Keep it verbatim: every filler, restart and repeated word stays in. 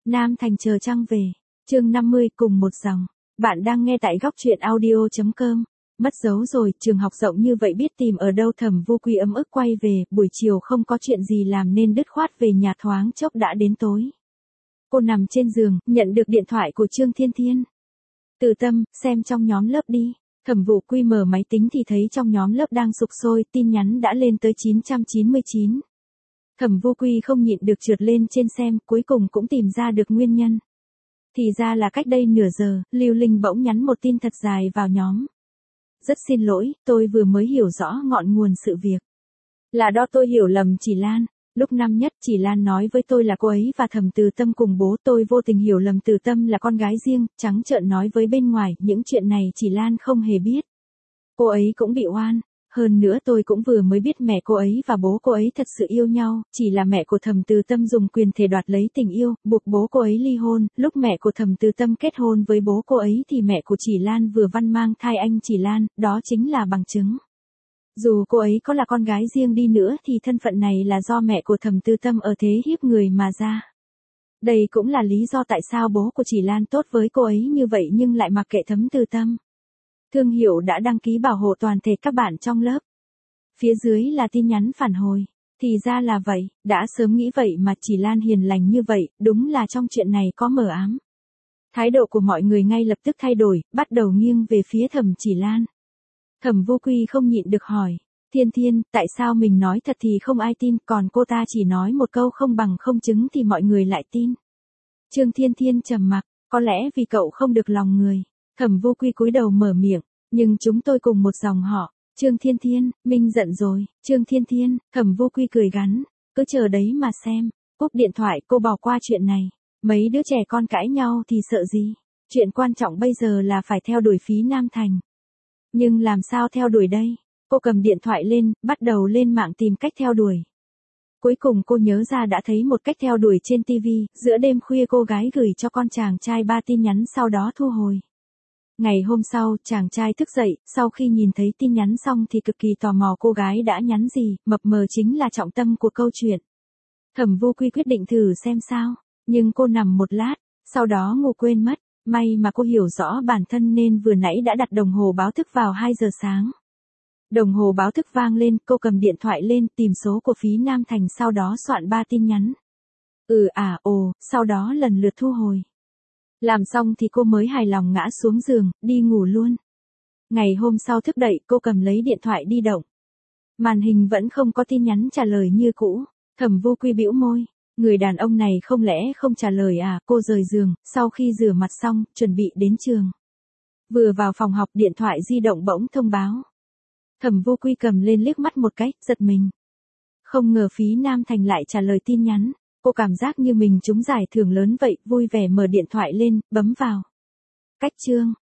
Nam Thành chờ trăng về. Chương năm mươi cùng một dòng. Bạn đang nghe tại góc truyện audio chấm com. Mất dấu rồi, trường học rộng như vậy biết tìm ở đâu. Thẩm Vô Quy ấm ức quay về, buổi chiều không có chuyện gì làm nên đứt khoát về nhà, thoáng chốc đã đến tối. Cô nằm trên giường, nhận được điện thoại của Trương Thiên Thiên. Từ Tâm, xem trong nhóm lớp đi. Thẩm Vô Quy mở máy tính thì thấy trong nhóm lớp đang sục sôi, tin nhắn đã lên tới chín trăm chín mươi chín. Thẩm Vô Quy không nhịn được trượt lên trên xem, cuối cùng cũng tìm ra được nguyên nhân. Thì ra là cách đây nửa giờ, Lưu Linh bỗng nhắn một tin thật dài vào nhóm. Rất xin lỗi, tôi vừa mới hiểu rõ ngọn nguồn sự việc. Là do tôi hiểu lầm Chỉ Lan. Lúc năm nhất Chỉ Lan nói với tôi là cô ấy và Thẩm Từ Tâm cùng bố, tôi vô tình hiểu lầm Từ Tâm là con gái riêng, trắng trợn nói với bên ngoài, những chuyện này Chỉ Lan không hề biết. Cô ấy cũng bị oan. Hơn nữa tôi cũng vừa mới biết mẹ cô ấy và bố cô ấy thật sự yêu nhau, chỉ là mẹ của Thẩm Từ Tâm dùng quyền thể đoạt lấy tình yêu, buộc bố cô ấy ly hôn, lúc mẹ của Thẩm Từ Tâm kết hôn với bố cô ấy thì mẹ của Chỉ Lan vừa văn mang thai anh Chỉ Lan, đó chính là bằng chứng. Dù cô ấy có là con gái riêng đi nữa thì thân phận này là do mẹ của Thẩm Từ Tâm ở thế hiếp người mà ra. Đây cũng là lý do tại sao bố của Chỉ Lan tốt với cô ấy như vậy nhưng lại mặc kệ Thẩm Từ Tâm. Thương hiệu đã đăng ký bảo hộ toàn thể các bạn trong lớp. Phía dưới là tin nhắn phản hồi. Thì ra là vậy, đã sớm nghĩ vậy mà Chỉ Lan hiền lành như vậy, đúng là trong chuyện này có mờ ám. Thái độ của mọi người ngay lập tức thay đổi, bắt đầu nghiêng về phía Thẩm Chỉ Lan. Thẩm Vô Quy không nhịn được hỏi, Thiên Thiên, tại sao mình nói thật thì không ai tin, còn cô ta chỉ nói một câu không bằng không chứng thì mọi người lại tin. Trương Thiên Thiên trầm mặc, có lẽ vì cậu không được lòng người. Thẩm Vô Quy cúi đầu mở miệng, nhưng chúng tôi cùng một dòng họ. Trương Thiên Thiên, Minh giận rồi. Trương Thiên Thiên, Thẩm Vô Quy cười gắn, cứ chờ đấy mà xem. Cúp điện thoại, cô bỏ qua chuyện này. Mấy đứa trẻ con cãi nhau thì sợ gì? Chuyện quan trọng bây giờ là phải theo đuổi Phí Nam Thành. Nhưng làm sao theo đuổi đây? Cô cầm điện thoại lên, bắt đầu lên mạng tìm cách theo đuổi. Cuối cùng cô nhớ ra đã thấy một cách theo đuổi trên ti vi, giữa đêm khuya cô gái gửi cho con chàng trai ba tin nhắn sau đó thu hồi. Ngày hôm sau, chàng trai thức dậy, sau khi nhìn thấy tin nhắn xong thì cực kỳ tò mò cô gái đã nhắn gì, mập mờ chính là trọng tâm của câu chuyện. Thẩm Vô Quy quyết định thử xem sao, nhưng cô nằm một lát, sau đó ngủ quên mất, may mà cô hiểu rõ bản thân nên vừa nãy đã đặt đồng hồ báo thức vào hai giờ sáng. Đồng hồ báo thức vang lên, cô cầm điện thoại lên tìm số của Phí Nam Thành sau đó soạn ba tin nhắn. Ừ à ồ, sau đó lần lượt thu hồi. Làm xong thì cô mới hài lòng ngã xuống giường, đi ngủ luôn. Ngày hôm sau thức dậy cô cầm lấy điện thoại di động. Màn hình vẫn không có tin nhắn trả lời như cũ. Thẩm Vô Quy bĩu môi. Người đàn ông này không lẽ không trả lời à? Cô rời giường, sau khi rửa mặt xong, chuẩn bị đến trường. Vừa vào phòng học điện thoại di động bỗng thông báo. Thẩm Vô Quy cầm lên liếc mắt một cái, giật mình. Không ngờ Phí Nam Thành lại trả lời tin nhắn. Cô cảm giác như mình trúng giải thưởng lớn vậy, vui vẻ mở điện thoại lên, bấm vào. Cách chương.